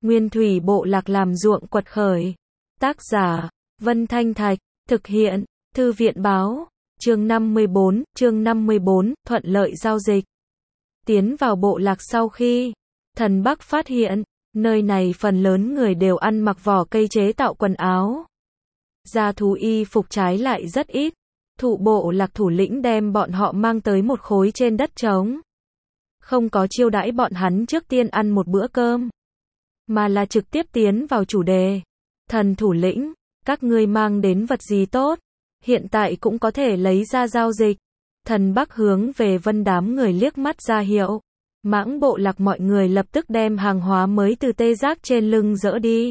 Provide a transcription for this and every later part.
Nguyên thủy bộ lạc làm ruộng quật khởi. Tác giả, Vân Thanh Thạch, thực hiện, Thư viện báo, chương 54, thuận lợi giao dịch. Tiến vào bộ lạc sau khi, Thần Bắc phát hiện, nơi này phần lớn người đều ăn mặc vỏ cây chế tạo quần áo. Gia thú y phục trái lại rất ít. Thụ bộ lạc thủ lĩnh đem bọn họ mang tới một khối trên đất trống. Không có chiêu đãi bọn hắn trước tiên ăn một bữa cơm, mà là trực tiếp tiến vào chủ đề. Thần thủ lĩnh, các ngươi mang đến vật gì tốt, hiện tại cũng có thể lấy ra giao dịch. Thần Bắc hướng về Vân đám người liếc mắt ra hiệu. Mãng bộ lạc mọi người lập tức đem hàng hóa mới từ tê giác trên lưng dỡ đi.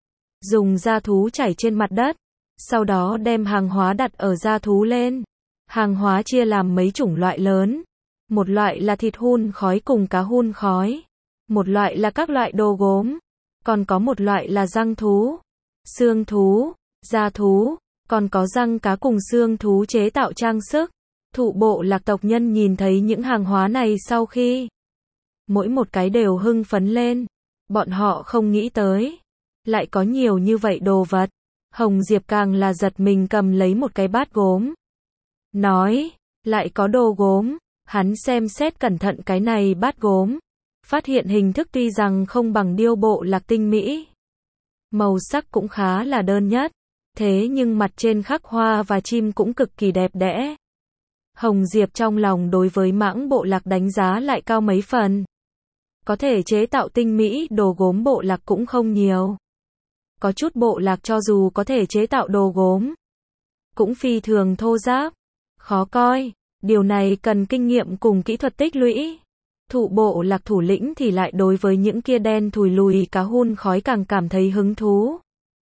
Dùng da thú chảy trên mặt đất, sau đó đem hàng hóa đặt ở da thú lên. Hàng hóa chia làm mấy chủng loại lớn. Một loại là thịt hun khói cùng cá hun khói. Một loại là các loại đồ gốm. Còn có một loại là răng thú, xương thú, da thú, còn có răng cá cùng xương thú chế tạo trang sức. Thụ bộ lạc tộc nhân nhìn thấy những hàng hóa này sau khi, mỗi một cái đều hưng phấn lên. Bọn họ không nghĩ tới, lại có nhiều như vậy đồ vật. Hồng Diệp càng là giật mình cầm lấy một cái bát gốm. Nói, lại có đồ gốm. Hắn xem xét cẩn thận cái này bát gốm. Phát hiện hình thức tuy rằng không bằng điêu bộ lạc tinh mỹ. Màu sắc cũng khá là đơn nhất. Thế nhưng mặt trên khắc hoa và chim cũng cực kỳ đẹp đẽ. Hồng Diệp trong lòng đối với mãng bộ lạc đánh giá lại cao mấy phần. Có thể chế tạo tinh mỹ đồ gốm bộ lạc cũng không nhiều. Có chút bộ lạc cho dù có thể chế tạo đồ gốm, cũng phi thường thô ráp, khó coi. Điều này cần kinh nghiệm cùng kỹ thuật tích lũy. Thụ bộ lạc thủ lĩnh thì lại đối với những kia đen thùi lùi cá hun khói càng cảm thấy hứng thú.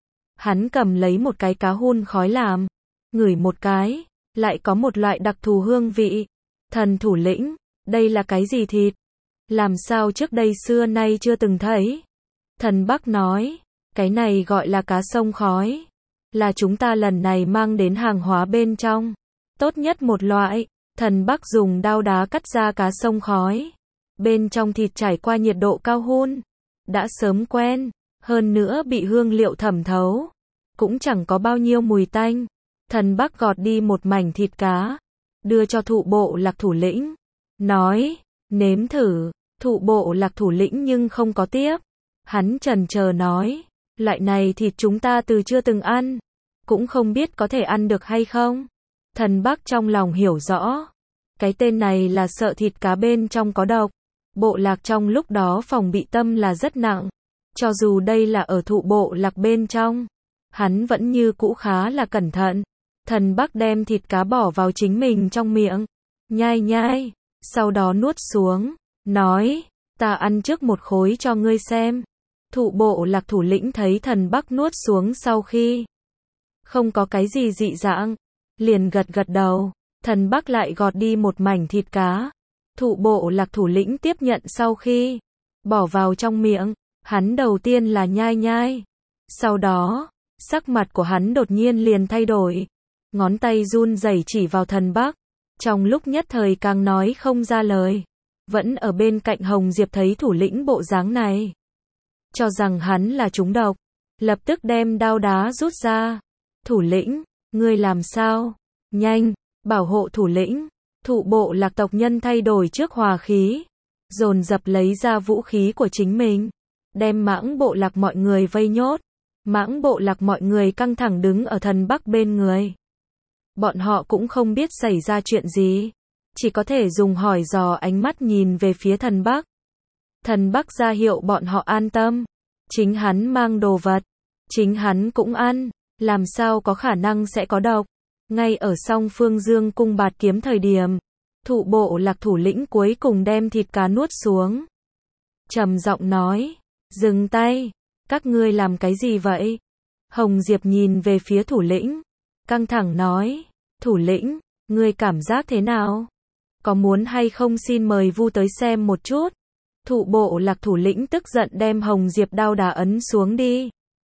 Hắn cầm lấy một cái cá hun khói làm, ngửi một cái, lại có một loại đặc thù hương vị. Thần thủ lĩnh, đây là cái gì thịt? Làm sao trước đây xưa nay chưa từng thấy? Thần Bắc nói, cái này gọi là cá sông khói. Là chúng ta lần này mang đến hàng hóa bên trong. Tốt nhất một loại. Thần Bắc dùng đao đá cắt ra cá sông khói. Bên trong thịt trải qua nhiệt độ cao hun. Đã sớm quen. Hơn nữa bị hương liệu thẩm thấu. Cũng chẳng có bao nhiêu mùi tanh. Thần Bắc gọt đi một mảnh thịt cá. Đưa cho thụ bộ lạc thủ lĩnh. Nói, nếm thử. Thụ bộ lạc thủ lĩnh nhưng không có tiếp. Hắn chần chờ nói, loại này thịt chúng ta từ chưa từng ăn. Cũng không biết có thể ăn được hay không. Thần Bắc trong lòng hiểu rõ. Cái tên này là sợ thịt cá bên trong có độc. Bộ lạc trong lúc đó phòng bị tâm là rất nặng. Cho dù đây là ở thụ bộ lạc bên trong, hắn vẫn như cũ khá là cẩn thận. Thần Bắc đem thịt cá bỏ vào chính mình trong miệng. Nhai nhai. Sau đó nuốt xuống. Nói, ta ăn trước một khối cho ngươi xem. Thụ bộ lạc thủ lĩnh thấy thần Bắc nuốt xuống sau khi không có cái gì dị dạng, liền gật gật đầu. Thần Bắc lại gọt đi một mảnh thịt cá. Thụ bộ lạc thủ lĩnh tiếp nhận sau khi bỏ vào trong miệng, hắn đầu tiên là nhai nhai. Sau đó, sắc mặt của hắn đột nhiên liền thay đổi. Ngón tay run rẩy chỉ vào thần Bắc. Trong lúc nhất thời càng nói không ra lời. Vẫn ở bên cạnh Hồng Diệp thấy thủ lĩnh bộ dáng này, cho rằng hắn là trúng độc, lập tức đem đao đá rút ra. Thủ lĩnh, ngươi làm sao? Nhanh, bảo hộ thủ lĩnh. Thụ bộ lạc tộc nhân thay đổi trước hòa khí, dồn dập lấy ra vũ khí của chính mình, đem mãng bộ lạc mọi người vây nhốt. Mãng bộ lạc mọi người căng thẳng đứng ở thần Bắc bên người. Bọn họ cũng không biết xảy ra chuyện gì, chỉ có thể dùng hỏi dò ánh mắt nhìn về phía thần Bắc. Thần Bắc ra hiệu bọn họ an tâm. Chính hắn mang đồ vật, chính hắn cũng ăn, làm sao có khả năng sẽ có độc. Ngay ở song phương dương cung bạt kiếm thời điểm, thụ bộ lạc thủ lĩnh cuối cùng đem thịt cá nuốt xuống. Trầm giọng nói, dừng tay, các ngươi làm cái gì vậy? Hồng Diệp nhìn về phía thủ lĩnh, căng thẳng nói, thủ lĩnh, ngươi cảm giác thế nào? Có muốn hay không xin mời Vu tới xem một chút? Thụ bộ lạc thủ lĩnh tức giận đem Hồng Diệp đao đá ấn xuống đi.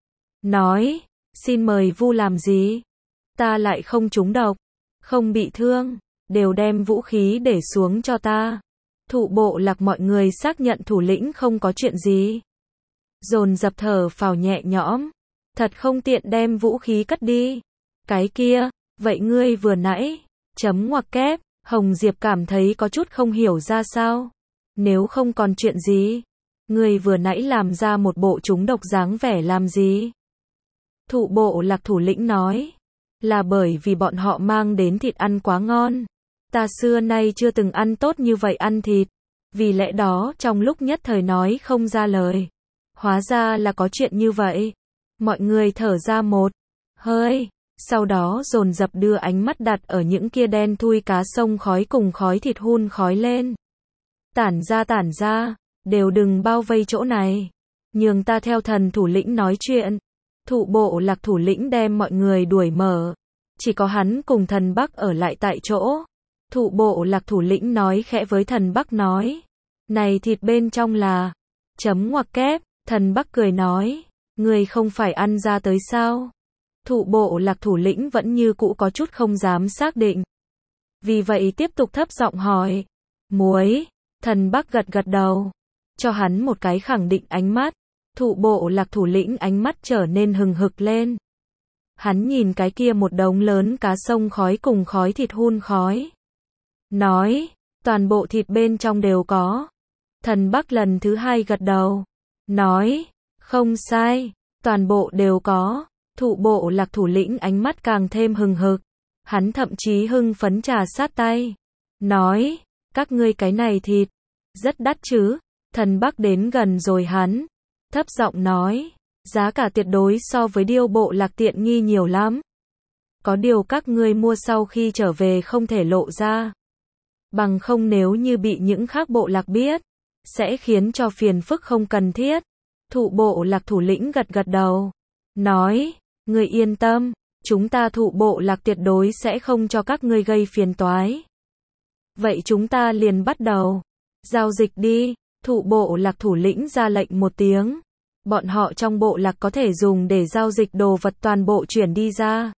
Nói, xin mời Vu làm gì? Ta lại không trúng độc, không bị thương, đều đem vũ khí để xuống cho ta. Thụ bộ lạc mọi người xác nhận thủ lĩnh không có chuyện gì. dồn dập thở phào nhẹ nhõm. Thật không tiện đem vũ khí cất đi. Cái kia, vậy ngươi vừa nãy, chấm ngoặc kép, Hồng Diệp cảm thấy có chút không hiểu ra sao. Nếu không còn chuyện gì, ngươi vừa nãy làm ra một bộ trúng độc dáng vẻ làm gì? Thụ Bộ Lạc thủ lĩnh nói, là bởi vì bọn họ mang đến thịt ăn quá ngon. Ta xưa nay chưa từng ăn tốt như vậy ăn thịt. Vì lẽ đó trong lúc nhất thời nói không ra lời. Hóa ra là có chuyện như vậy. Mọi người thở ra một hơi. Sau đó dồn dập đưa ánh mắt đặt ở những kia đen thui cá sông khói cùng khói thịt hun khói lên. Tản ra, đều đừng bao vây chỗ này. Nhường ta theo thần thủ lĩnh nói chuyện. Thụ Bộ Lạc thủ lĩnh đem mọi người đuổi mở. Chỉ có hắn cùng thần Bắc ở lại tại chỗ. Thụ Bộ Lạc thủ lĩnh nói khẽ với thần Bắc nói. Này thịt bên trong là... Chấm ngoặc kép, thần Bắc cười nói. Người không phải ăn ra tới sao? Thụ Bộ Lạc thủ lĩnh vẫn như cũ có chút không dám xác định. Vì vậy tiếp tục thấp giọng hỏi. Muối, thần Bắc gật gật đầu. Cho hắn một cái khẳng định ánh mắt. Thụ Bộ Lạc thủ lĩnh ánh mắt trở nên hừng hực lên. Hắn nhìn cái kia một đống lớn cá sông khói cùng khói thịt hun khói. Nói, toàn bộ thịt bên trong đều có. Thần Bắc lần thứ hai gật đầu. Nói, không sai, toàn bộ đều có. Thụ Bộ Lạc thủ lĩnh ánh mắt càng thêm hừng hực. Hắn thậm chí hưng phấn trà sát tay. Nói, các ngươi cái này thịt, rất đắt chứ. Thần Bắc đến gần rồi hắn. Thấp giọng nói, giá cả tuyệt đối so với Điêu Bộ Lạc tiện nghi nhiều lắm. Có điều các ngươi mua sau khi trở về không thể lộ ra. Bằng không nếu như bị những khác bộ lạc biết, sẽ khiến cho phiền phức không cần thiết. Thụ Bộ Lạc thủ lĩnh gật gật đầu. Nói, ngươi yên tâm, chúng ta Thụ Bộ Lạc tuyệt đối sẽ không cho các ngươi gây phiền toái. Vậy chúng ta liền bắt đầu. Giao dịch đi. Thụ Bộ Lạc thủ lĩnh ra lệnh một tiếng. Bọn họ trong bộ lạc có thể dùng để giao dịch đồ vật toàn bộ chuyển đi ra.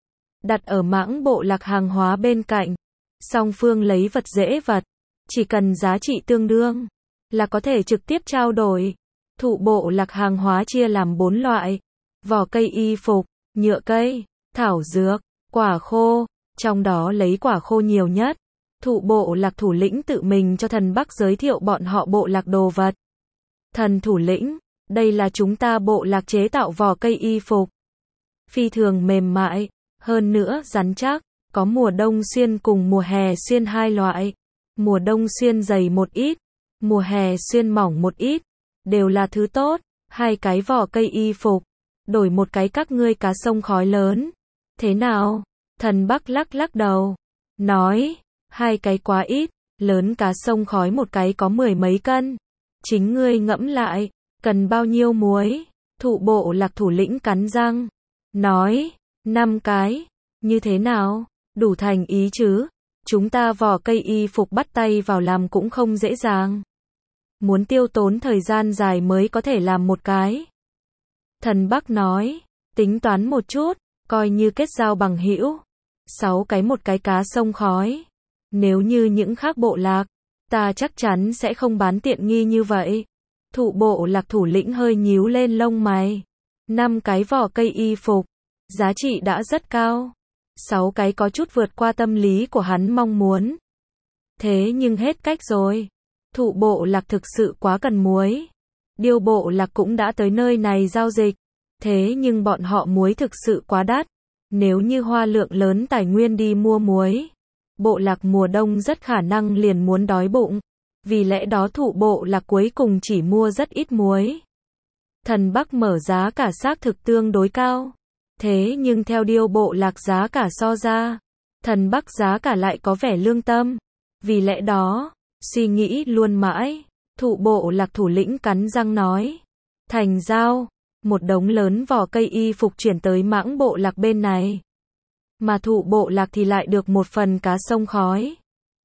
Đặt ở mãng bộ lạc hàng hóa bên cạnh. Song phương lấy vật dễ vật. Chỉ cần giá trị tương đương, là có thể trực tiếp trao đổi. Thụ Bộ Lạc hàng hóa chia làm 4 loại. Vỏ cây y phục, nhựa cây, thảo dược, quả khô. Trong đó lấy quả khô nhiều nhất. Thụ Bộ Lạc thủ lĩnh tự mình cho thần Bắc giới thiệu bọn họ bộ lạc đồ vật. Thần thủ lĩnh, đây là chúng ta bộ lạc chế tạo vỏ cây y phục. Phi thường mềm mại, hơn nữa rắn chắc, có mùa đông xuyên cùng mùa hè xuyên hai loại. Mùa đông xuyên dày một ít, mùa hè xuyên mỏng một ít, đều là thứ tốt. Hai cái vỏ cây y phục, đổi một cái các ngươi cá sông khói lớn. Thế nào? Thần Bắc lắc lắc đầu, nói, hai cái quá ít, lớn cá sông khói một cái có 10 mấy cân. Chính ngươi ngẫm lại, cần bao nhiêu muối? Thụ Bộ Lạc thủ lĩnh cắn răng, nói, 5 cái, như thế nào? Đủ thành ý chứ? Chúng ta vỏ cây y phục bắt tay vào làm cũng không dễ dàng. Muốn tiêu tốn thời gian dài mới có thể làm một cái. Thần Bắc nói, tính toán một chút, coi như kết giao bằng hữu. 6 cái một cái cá sông khói. Nếu như những khác bộ lạc, ta chắc chắn sẽ không bán tiện nghi như vậy. Thụ Bộ Lạc thủ lĩnh hơi nhíu lên lông mày. 5 cái vỏ cây y phục, giá trị đã rất cao. 6 cái có chút vượt qua tâm lý của hắn mong muốn. Thế nhưng hết cách rồi. Thụ Bộ Lạc thực sự quá cần muối. Điêu Bộ Lạc cũng đã tới nơi này giao dịch. Thế nhưng bọn họ muối thực sự quá đắt. Nếu như hoa lượng lớn tài nguyên đi mua muối, bộ lạc mùa đông rất khả năng liền muốn đói bụng. Vì lẽ đó Thụ Bộ Lạc cuối cùng chỉ mua rất ít muối. Thần Bắc mở giá cả xác thực tương đối cao. Thế nhưng theo Điêu Bộ Lạc giá cả so ra, thần Bắc giá cả lại có vẻ lương tâm. Vì lẽ đó, suy nghĩ luôn mãi, Thụ Bộ Lạc thủ lĩnh cắn răng nói. Thành giao, một đống lớn vỏ cây y phục chuyển tới mãng bộ lạc bên này. Mà Thụ Bộ Lạc thì lại được một phần cá sông khói.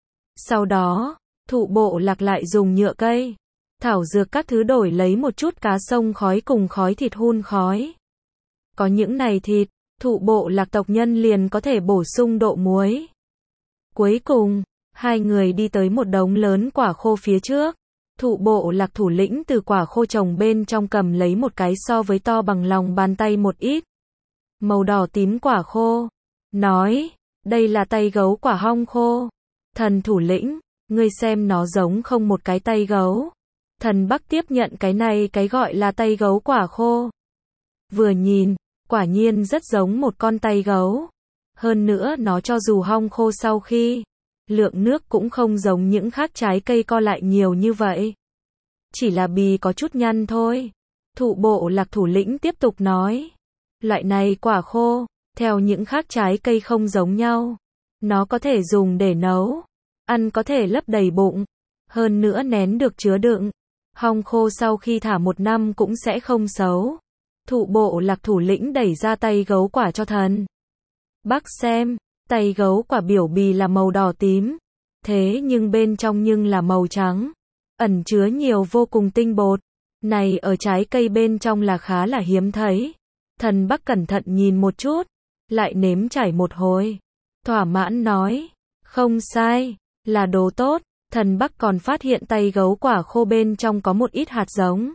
Sau đó, Thụ Bộ Lạc lại dùng nhựa cây, thảo dược các thứ đổi lấy một chút cá sông khói cùng khói thịt hun khói. Có những này thịt, Thụ Bộ Lạc tộc nhân liền có thể bổ sung độ muối. Cuối cùng, hai người đi tới một đống lớn quả khô phía trước. Thụ bộ lạc thủ lĩnh từ quả khô trồng bên trong cầm lấy một cái so với to bằng lòng bàn tay một ít. Màu đỏ tím quả khô. Nói, đây là tay gấu quả hong khô. Thần thủ lĩnh, ngươi xem nó giống không một cái tay gấu. Thần Bắc tiếp nhận cái này cái gọi là tay gấu quả khô. Vừa nhìn, quả nhiên rất giống một con tay gấu. Hơn nữa nó cho dù hong khô sau khi, lượng nước cũng không giống những khác trái cây co lại nhiều như vậy. Chỉ là bì có chút nhăn thôi. Thụ bộ lạc thủ lĩnh tiếp tục nói. Loại này quả khô, theo những khác trái cây không giống nhau. Nó có thể dùng để nấu, ăn có thể lấp đầy bụng. Hơn nữa nén được chứa đựng. Hong khô sau khi thả 1 năm cũng sẽ không xấu. Thụ bộ lạc thủ lĩnh đẩy ra tay gấu quả cho thần Bắc xem. Tay gấu quả biểu bì là màu đỏ tím. Thế nhưng bên trong nhưng là màu trắng. Ẩn chứa nhiều vô cùng tinh bột. Này ở trái cây bên trong là khá là hiếm thấy. Thần Bắc cẩn thận nhìn một chút. Lại nếm trải một hồi. Thỏa mãn nói. Không sai. Là đồ tốt. Thần Bắc còn phát hiện tay gấu quả khô bên trong có một ít hạt giống.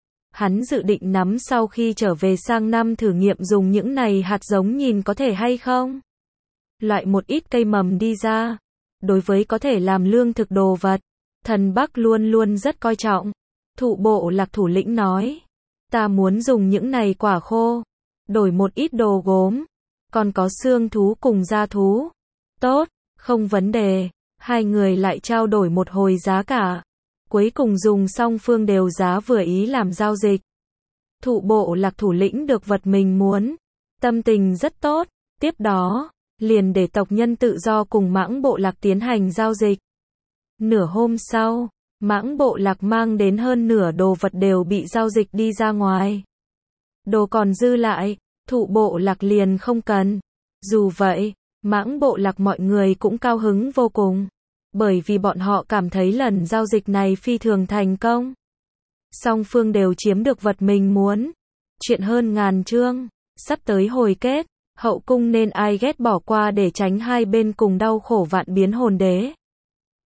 Hắn dự định nắm sau khi trở về sang năm thử nghiệm dùng những này hạt giống nhìn có thể hay không. Loại một ít cây mầm đi ra. Đối với có thể làm lương thực đồ vật, thần Bắc luôn luôn rất coi trọng. Thụ bộ lạc thủ lĩnh nói. Ta muốn dùng những này quả khô. Đổi một ít đồ gốm. Còn có xương thú cùng da thú. Tốt, không vấn đề. Hai người lại trao đổi một hồi giá cả. Cuối cùng dùng song phương đều giá vừa ý làm giao dịch. Thụ bộ lạc thủ lĩnh được vật mình muốn. Tâm tình rất tốt. Tiếp đó, liền để tộc nhân tự do cùng mãng bộ lạc tiến hành giao dịch. Nửa hôm sau, mãng bộ lạc mang đến hơn nửa đồ vật đều bị giao dịch đi ra ngoài. Đồ còn dư lại, thụ bộ lạc liền không cần. Dù vậy, mãng bộ lạc mọi người cũng cao hứng vô cùng. Bởi vì bọn họ cảm thấy lần giao dịch này phi thường thành công. Song phương đều chiếm được vật mình muốn. Chuyện hơn ngàn chương, sắp tới hồi kết. Hậu cung nên ai ghét bỏ qua để tránh hai bên cùng đau khổ vạn biến hồn đế.